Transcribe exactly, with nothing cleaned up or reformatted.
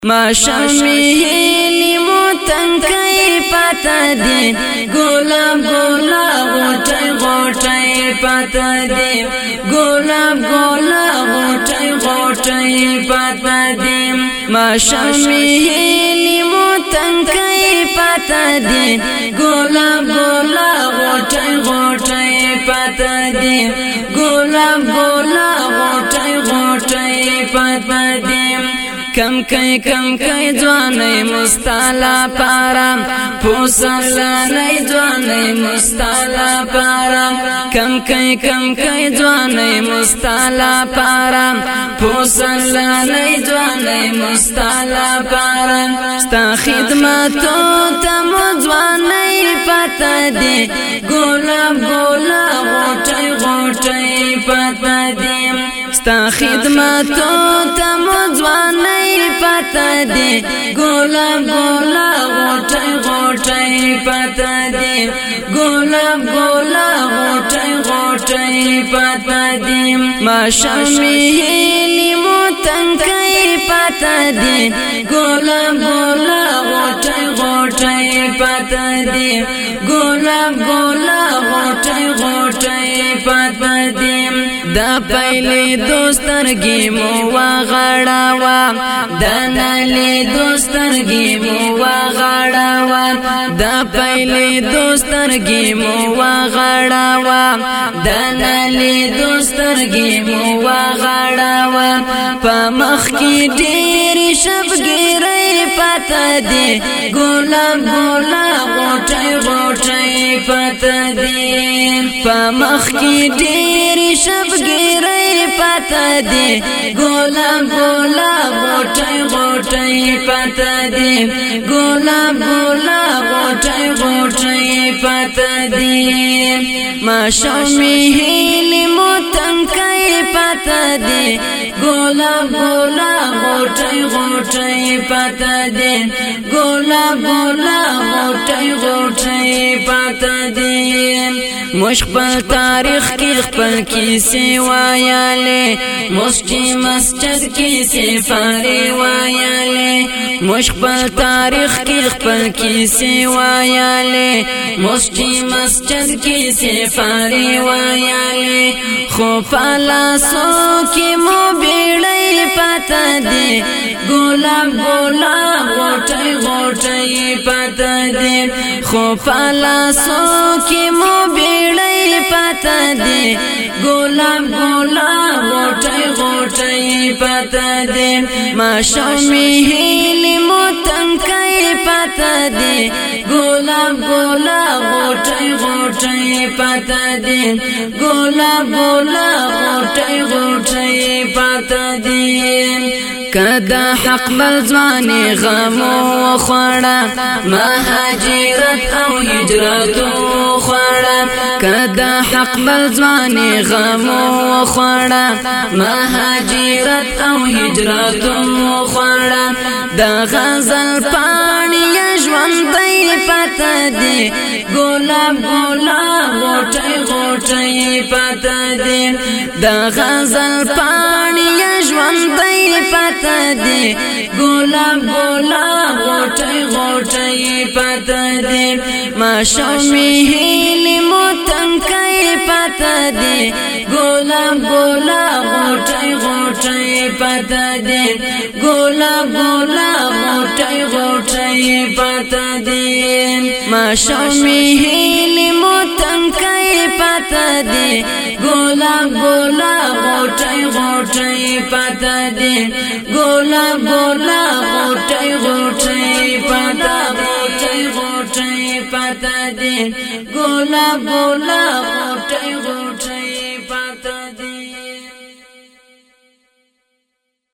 ما شمیلی متنکی پتا دی گلاب گلاب غوٹی غوٹی پتا دی گلاب گلاب غوٹی غوٹی پتا دی ما شمیلی متنکی پتا دی گلاب گلاب غوٹی غوٹی پتا دی گلاب گلاب غوٹی غوٹی پتا دی کم کئی کم کئی جوانی مستالا پارا پوسلانی جوانی مستالا پارا کم کئی کم کئی جوانی مستالا پارا پوسلانی جوانی مستالا پارا ستا خدمتو تم جوانی پتا دی گلاب گلاب غوٹی غوٹی پتا دی ستا خدمتو تم جوانی پتا دی گلاب گلاب غوٹی غوٹی پتا دی گلاب گلاب غوٹی غوٹی پتا دی ما شمیلی متنکی پتا دی گلاب گلاب غوٹی غوٹی پتا دی گلاب گلاب غوٹی غوٹی پتا دی دا پہلی دوسترگی موا غڑاوا دا نالی دوسترگی موا غڑاوا دا پہلی دوسترگی موا غڑاوا دا نالی دوسترگی موا غڑاوا پا مخ کی ڈیری شب گیرئی پتا دی گلاب گلاب غوٹی غوٹی پتا دی پا مخ کی ڈیری شب گیرئی پتا دی گلاب گلاب غوٹی غوٹی پتا دی گلاب گلاب غوٹی غوٹی پتا دی ما شمیلی متنکی پتا دی گلاب گلاب غوٹی غوٹی پتا دی گلاب گلاب غوٹی غوٹی پتا دی مشخبل تاریخ کی خپل کیسے وایالے مسجد مسجد کیسے پارے وایالے مشخبل تاریخ کی خپل کیسے وایالے مسجد مسجد کیسے پارے وایالے خو پالا سو کی مو بیڑی پتا دی گلاب گلاب غوٹی غوٹی پتا دی خو پالا سو کی مو بیڑی پتا دی گلاب گلاب غوٹی غوٹی پتا دی ما شمیلی متنکی پتا دی گلاب گلاب غوٹی غوٹی پتا دی گلاب گلاب غوٹی غوٹی پتا دی کدا حق ملزوانی غمو خوڑا مهاجرت او هجرتو خوڑا کدا حق ملزوانی غمو خوڑا مهاجرت او هجرتو خوڑا دا غزل پانی ژوندۍ پتا دی گلاب گلاب غوٹی غوٹی پتا دی دا غزل پانی ژوندۍ پتا دی گلاب گلاب غوٹی غوٹی پتا دی ما شمیلی متنکی پتا دی گلاب گلاب غوٹی غوٹی پتا دی گلاب گلاب غوٹی غوٹی پتا دی ما شمیلی متنکی پتا دی گلاب گلاب غوٹی غوٹی پتا دی گلاب گلاب غوٹی غوٹی پتا غوٹی غوٹی پتا دی گلاب گلاب غوٹی